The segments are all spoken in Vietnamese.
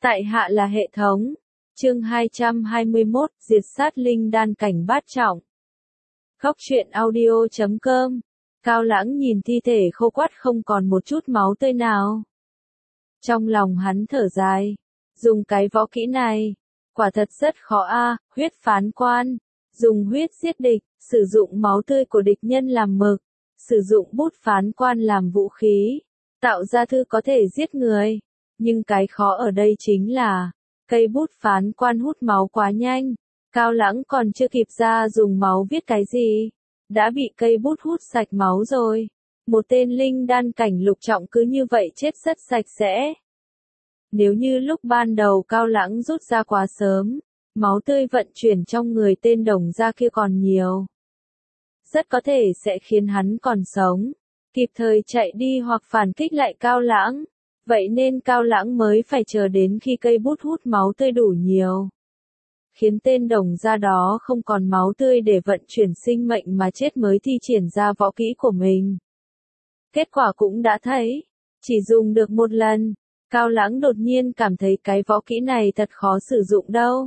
Tại hạ là hệ thống. Chương 221, diệt sát linh đan cảnh bát trọng. Khóc chuyện audio.com. Cao Lãng nhìn thi thể khô quắt không còn một chút máu tươi nào. Trong lòng hắn thở dài. Dùng cái võ kỹ này, quả thật rất khó a. Huyết phán quan. Dùng huyết giết địch, sử dụng máu tươi của địch nhân làm mực. Sử dụng bút phán quan làm vũ khí. Tạo ra thư có thể giết người. Nhưng cái khó ở đây chính là, cây bút phán quan hút máu quá nhanh. Cao Lãng còn chưa kịp ra dùng máu viết cái gì, đã bị cây bút hút sạch máu rồi. Một tên linh đan cảnh lục trọng cứ như vậy chết rất sạch sẽ. Nếu như lúc ban đầu Cao Lãng rút ra quá sớm, máu tươi vận chuyển trong người tên đồng gia kia còn nhiều, rất có thể sẽ khiến hắn còn sống, kịp thời chạy đi hoặc phản kích lại Cao Lãng. Vậy nên Cao Lãng mới phải chờ đến khi cây bút hút máu tươi đủ nhiều, khiến tên đồng gia đó không còn máu tươi để vận chuyển sinh mệnh mà chết mới thi triển ra võ kỹ của mình. Kết quả cũng đã thấy, chỉ dùng được một lần, Cao Lãng đột nhiên cảm thấy cái võ kỹ này thật khó sử dụng đâu.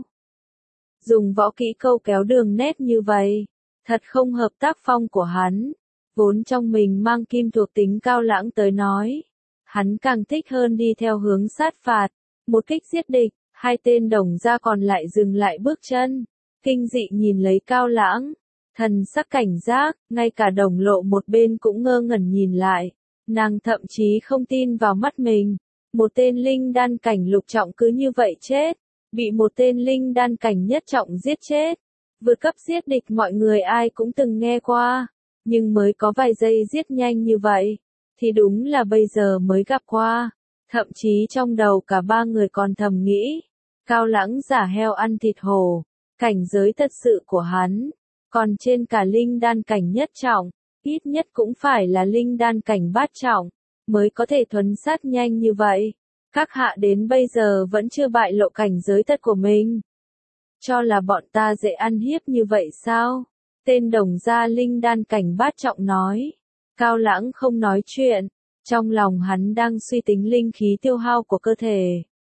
Dùng võ kỹ câu kéo đường nét như vậy, thật không hợp tác phong của hắn. Vốn trong mình mang kim thuộc tính Cao Lãng tới nói, hắn càng thích hơn đi theo hướng sát phạt, một kích giết địch. Hai tên đồng gia còn lại dừng lại bước chân, kinh dị nhìn lấy Cao Lãng, thần sắc cảnh giác, ngay cả Đồng Lộ một bên cũng ngơ ngẩn nhìn lại, nàng thậm chí không tin vào mắt mình, một tên linh đan cảnh lục trọng cứ như vậy chết, bị một tên linh đan cảnh nhất trọng giết chết. Vượt cấp giết địch mọi người ai cũng từng nghe qua, nhưng mới có vài giây giết nhanh như vậy, thì đúng là bây giờ mới gặp qua. Thậm chí trong đầu cả ba người còn thầm nghĩ, Cao Lãng giả heo ăn thịt hổ, cảnh giới thật sự của hắn, còn trên cả linh đan cảnh nhất trọng, ít nhất cũng phải là linh đan cảnh bát trọng, mới có thể thuấn sát nhanh như vậy. Các hạ đến bây giờ vẫn chưa bại lộ cảnh giới thật của mình. Cho là bọn ta dễ ăn hiếp như vậy sao? Tên đồng gia linh đan cảnh bát trọng nói. Cao Lãng không nói chuyện. Trong lòng hắn đang suy tính linh khí tiêu hao của cơ thể.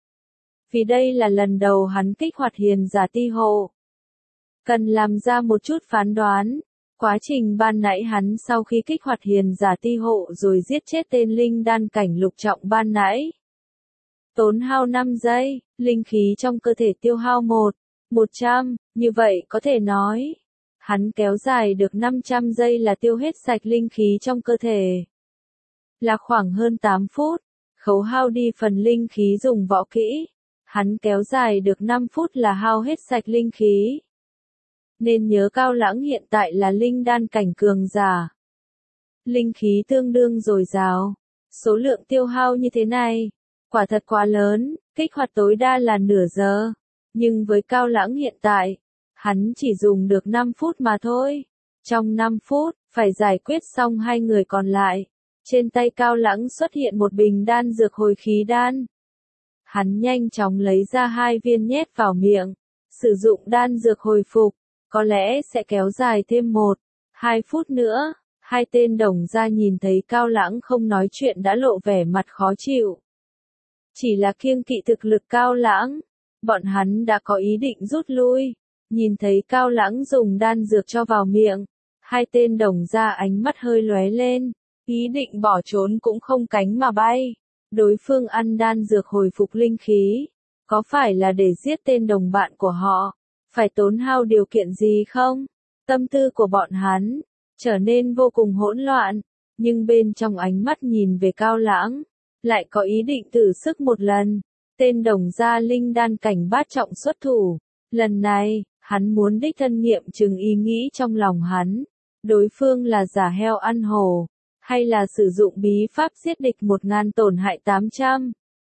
Vì đây là lần đầu hắn kích hoạt hiền giả ti hộ. Cần làm ra một chút phán đoán. Quá trình ban nãy hắn sau khi kích hoạt hiền giả ti hộ rồi giết chết tên linh đan cảnh lục trọng ban nãy. Tốn hao 5 giây, linh khí trong cơ thể tiêu hao 100, như vậy có thể nói. Hắn kéo dài được 500 giây là tiêu hết sạch linh khí trong cơ thể. Là khoảng hơn 8 phút, khấu hao đi phần linh khí dùng võ kỹ. Hắn kéo dài được 5 phút là hao hết sạch linh khí. Nên nhớ Cao Lãng hiện tại là linh đan cảnh cường giả. Linh khí tương đương dồi dào. Số lượng tiêu hao như thế này, quả thật quá lớn, kích hoạt tối đa là nửa giờ. Nhưng với Cao Lãng hiện tại, hắn chỉ dùng được 5 phút mà thôi. Trong 5 phút, phải giải quyết xong hai người còn lại. Trên tay Cao Lãng xuất hiện một bình đan dược hồi khí đan. Hắn nhanh chóng lấy ra 2 viên nhét vào miệng. Sử dụng đan dược hồi phục, có lẽ sẽ kéo dài thêm 1-2 phút nữa. Hai tên đồng gia nhìn thấy Cao Lãng không nói chuyện đã lộ vẻ mặt khó chịu. Chỉ là kiêng kỵ thực lực Cao Lãng, bọn hắn đã có ý định rút lui. Nhìn thấy Cao Lãng dùng đan dược cho vào miệng, hai tên đồng gia ánh mắt hơi lóe lên. Ý định bỏ trốn cũng không cánh mà bay. Đối phương ăn đan dược hồi phục linh khí, có phải là để giết tên đồng bạn của họ? Phải tốn hao điều kiện gì không? Tâm tư của bọn hắn trở nên vô cùng hỗn loạn, nhưng bên trong ánh mắt nhìn về Cao Lãng, lại có ý định thử sức một lần. Tên đồng gia linh đan cảnh bát trọng xuất thủ, lần này, hắn muốn đích thân nghiệm chứng ý nghĩ trong lòng hắn. Đối phương là giả heo ăn hổ, hay là sử dụng bí pháp giết địch 1000 tổn hại 800.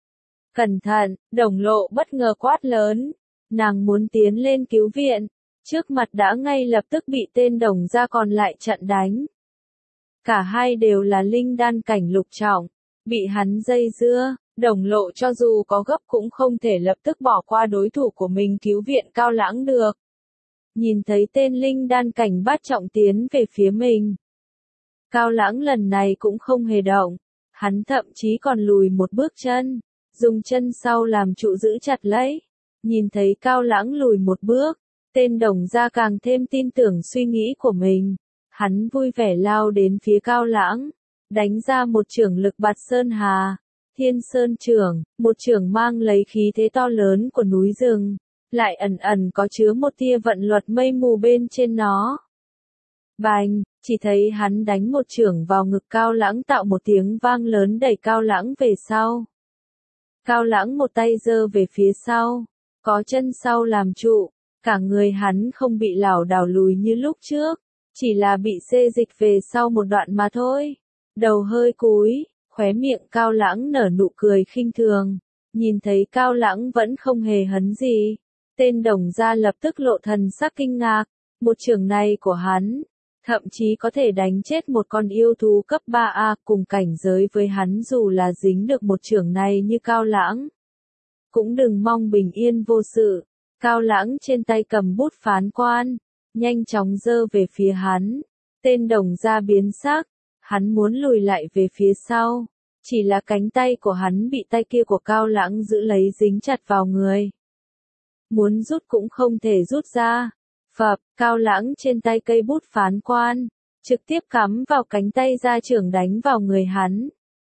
Cẩn thận, Đồng Lộ bất ngờ quát lớn. Nàng muốn tiến lên cứu viện, trước mặt đã ngay lập tức bị tên đồng gia còn lại chặn đánh. Cả hai đều là linh đan cảnh lục trọng, bị hắn dây dưa. Đồng Lộ cho dù có gấp cũng không thể lập tức bỏ qua đối thủ của mình cứu viện Cao Lãng được. Nhìn thấy tên linh đan cảnh bát trọng tiến về phía mình, Cao Lãng lần này cũng không hề động, hắn thậm chí còn lùi một bước chân, dùng chân sau làm trụ giữ chặt lấy. Nhìn thấy Cao Lãng lùi một bước, tên Đồng Gia càng thêm tin tưởng suy nghĩ của mình. Hắn vui vẻ lao đến phía Cao Lãng, đánh ra một chưởng lực bạt sơn hà. Thiên Sơn chưởng, một chưởng mang lấy khí thế to lớn của núi rừng, lại ẩn ẩn có chứa một tia vận luật mây mù bên trên nó. Bành, chỉ thấy hắn đánh một chưởng vào ngực Cao Lãng tạo một tiếng vang lớn đẩy Cao Lãng về sau. Cao Lãng một tay giơ về phía sau, có chân sau làm trụ, cả người hắn không bị lảo đảo lùi như lúc trước, chỉ là bị xê dịch về sau một đoạn mà thôi. Đầu hơi cúi, khóe miệng Cao Lãng nở nụ cười khinh thường, nhìn thấy Cao Lãng vẫn không hề hấn gì. Tên Đồng Gia lập tức lộ thần sắc kinh ngạc, một chưởng này của hắn, thậm chí có thể đánh chết một con yêu thú cấp 3A cùng cảnh giới với hắn dù là dính được một chưởng này như Cao Lãng. Cũng đừng mong bình yên vô sự, Cao Lãng trên tay cầm bút phán quan, nhanh chóng giơ về phía hắn. Tên Đồng Gia biến sắc, hắn muốn lùi lại về phía sau, chỉ là cánh tay của hắn bị tay kia của Cao Lãng giữ lấy dính chặt vào người. Muốn rút cũng không thể rút ra. Phập, Cao Lãng trên tay cây bút phán quan, trực tiếp cắm vào cánh tay ra chưởng đánh vào người hắn.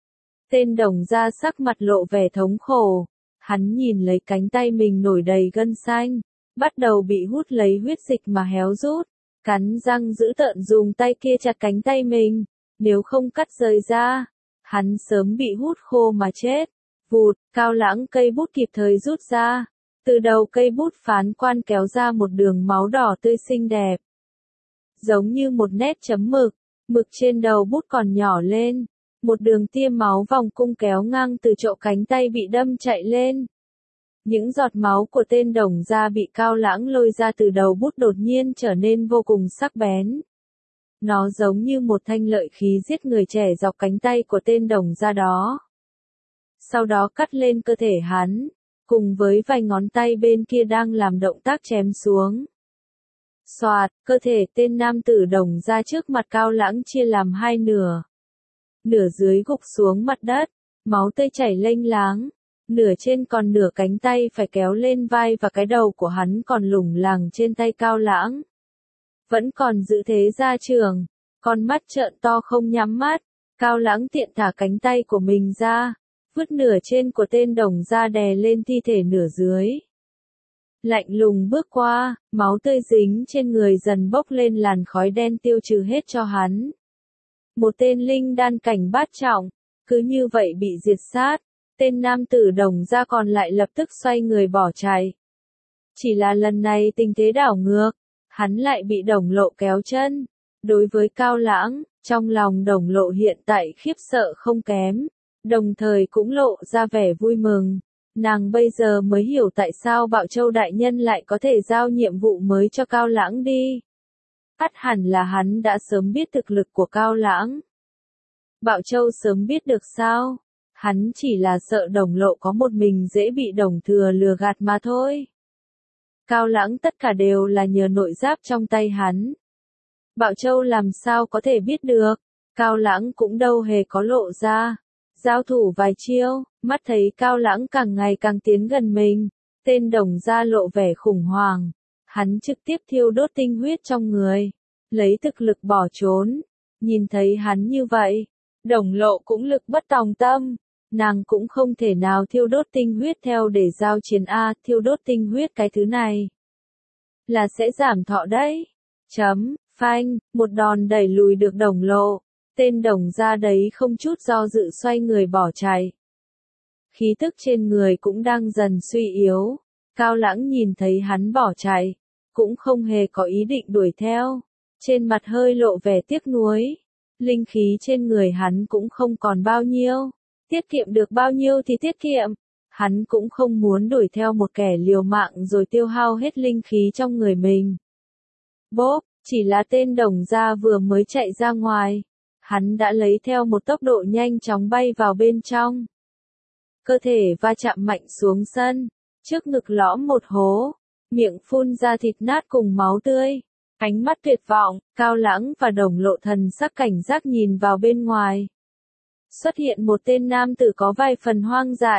Tên Đồng Gia sắc mặt lộ vẻ thống khổ, hắn nhìn lấy cánh tay mình nổi đầy gân xanh, bắt đầu bị hút lấy huyết dịch mà héo rút, cắn răng giữ tợn dùng tay kia chặt cánh tay mình, nếu không cắt rời ra, hắn sớm bị hút khô mà chết. Vụt, Cao Lãng cây bút kịp thời rút ra. Từ đầu cây bút phán quan kéo ra một đường máu đỏ tươi xinh đẹp. Giống như một nét chấm mực, mực trên đầu bút còn nhỏ lên. Một đường tia máu vòng cung kéo ngang từ chỗ cánh tay bị đâm chạy lên. Những giọt máu của tên Đồng Gia bị Cao Lãng lôi ra từ đầu bút đột nhiên trở nên vô cùng sắc bén. Nó giống như một thanh lợi khí giết người trẻ dọc cánh tay của tên Đồng Gia đó. Sau đó cắt lên cơ thể hắn, cùng với vài ngón tay bên kia đang làm động tác chém xuống. Xoạt, cơ thể tên nam tử Đồng Gia trước mặt Cao Lãng chia làm hai nửa. Nửa dưới gục xuống mặt đất, máu tươi chảy lênh láng. Nửa trên còn nửa cánh tay phải kéo lên vai và cái đầu của hắn còn lủng lẳng trên tay Cao Lãng. Vẫn còn giữ thế ra trường, con mắt trợn to không nhắm mắt. Cao Lãng tiện thả cánh tay của mình ra, vứt nửa trên của tên Đồng Gia đè lên thi thể nửa dưới. Lạnh lùng bước qua, máu tươi dính trên người dần bốc lên làn khói đen tiêu trừ hết cho hắn. Một tên linh đan cảnh bát trọng, cứ như vậy bị diệt sát. Tên nam tử Đồng Gia còn lại lập tức xoay người bỏ chạy. Chỉ là lần này tình thế đảo ngược, hắn lại bị Đồng Lộ kéo chân. Đối với Cao Lãng, trong lòng Đồng Lộ hiện tại khiếp sợ không kém, đồng thời cũng lộ ra vẻ vui mừng. Nàng bây giờ mới hiểu tại sao Bạo Châu đại nhân lại có thể giao nhiệm vụ mới cho Cao Lãng đi. Ắt hẳn là hắn đã sớm biết thực lực của Cao Lãng. Bạo Châu sớm biết được sao? Hắn chỉ là sợ Đồng Lộ có một mình dễ bị Đồng Thừa lừa gạt mà thôi. Cao Lãng tất cả đều là nhờ nội giáp trong tay hắn. Bạo Châu làm sao có thể biết được? Cao Lãng cũng đâu hề có lộ ra. Giao thủ vài chiêu, mắt thấy Cao Lãng càng ngày càng tiến gần mình. Tên Đồng Gia lộ vẻ khủng hoảng. Hắn trực tiếp thiêu đốt tinh huyết trong người, lấy thực lực bỏ trốn. Nhìn thấy hắn như vậy, Đồng Lộ cũng lực bất tòng tâm. Nàng cũng không thể nào thiêu đốt tinh huyết theo để giao chiến A, thiêu đốt tinh huyết cái thứ này là sẽ giảm thọ đấy. Phanh, một đòn đẩy lùi được Đồng Lộ. Tên Đồng Gia đấy không chút do dự xoay người bỏ chạy. Khí tức trên người cũng đang dần suy yếu. Cao Lãng nhìn thấy hắn bỏ chạy, cũng không hề có ý định đuổi theo. Trên mặt hơi lộ vẻ tiếc nuối. Linh khí trên người hắn cũng không còn bao nhiêu. Tiết kiệm được bao nhiêu thì tiết kiệm. Hắn cũng không muốn đuổi theo một kẻ liều mạng rồi tiêu hao hết linh khí trong người mình. Bốp, chỉ là tên Đồng Gia vừa mới chạy ra ngoài. Hắn đã lấy theo một tốc độ nhanh chóng bay vào bên trong. Cơ thể va chạm mạnh xuống sân. Trước ngực lõm một hố. Miệng phun ra thịt nát cùng máu tươi. Ánh mắt tuyệt vọng, Cao Lãng và Đồng Lộ thần sắc cảnh giác nhìn vào bên ngoài. Xuất hiện một tên nam tử có vài phần hoang dại.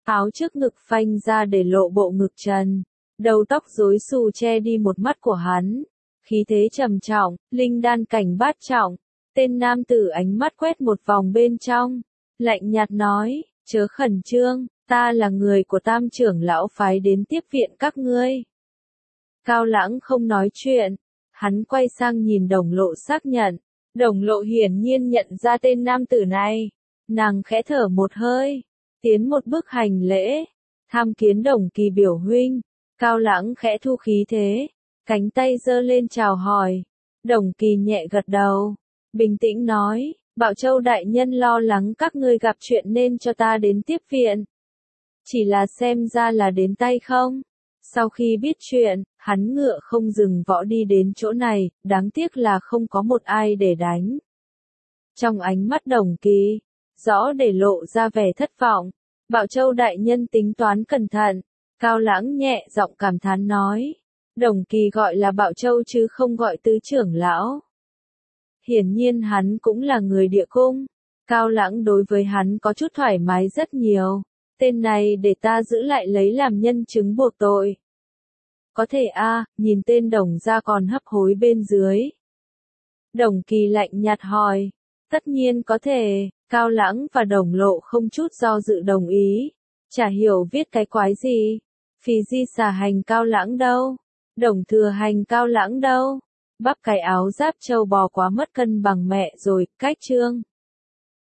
áo trước ngực phanh ra để lộ bộ ngực trần, đầu tóc rối xù che đi một mắt của hắn. Khí thế trầm trọng, linh đan cảnh bát trọng, tên nam tử ánh mắt quét một vòng bên trong, lạnh nhạt nói, chớ khẩn trương, ta là người của Tam trưởng lão phái đến tiếp viện các ngươi. Cao Lãng không nói chuyện, hắn quay sang nhìn Đồng Lộ xác nhận, Đồng Lộ hiển nhiên nhận ra tên nam tử này, nàng khẽ thở một hơi, tiến một bước hành lễ, tham kiến Đồng Kỳ biểu huynh. Cao Lãng khẽ thu khí thế, cánh tay giơ lên chào hỏi. Đồng Kỳ nhẹ gật đầu, bình tĩnh nói, Bảo Châu đại nhân lo lắng các ngươi gặp chuyện nên cho ta đến tiếp viện. Chỉ là xem ra là đến tay không? Sau khi biết chuyện, hắn ngựa không dừng võ đi đến chỗ này, đáng tiếc là không có một ai để đánh. Trong ánh mắt Đồng Kỳ, rõ để lộ ra vẻ thất vọng. Bảo Châu đại nhân tính toán cẩn thận. Cao Lãng nhẹ giọng cảm thán nói. Đồng Kỳ gọi là Bảo Châu chứ không gọi tứ trưởng lão. Hiển nhiên hắn cũng là người địa cung. Cao Lãng đối với hắn có chút thoải mái rất nhiều. Tên này để ta giữ lại lấy làm nhân chứng buộc tội. Có thể nhìn tên Đồng ra còn hấp hối bên dưới. Đồng Kỳ lạnh nhạt hỏi. Tất nhiên có thể, Cao Lãng và Đồng Lộ không chút do dự đồng ý. Chả hiểu viết cái quái gì. Phì di xà hành Cao Lãng đâu? Đồng thừa hành Cao Lãng đâu? Bắp cái áo giáp trâu bò quá mất cân bằng mẹ rồi, cách chương.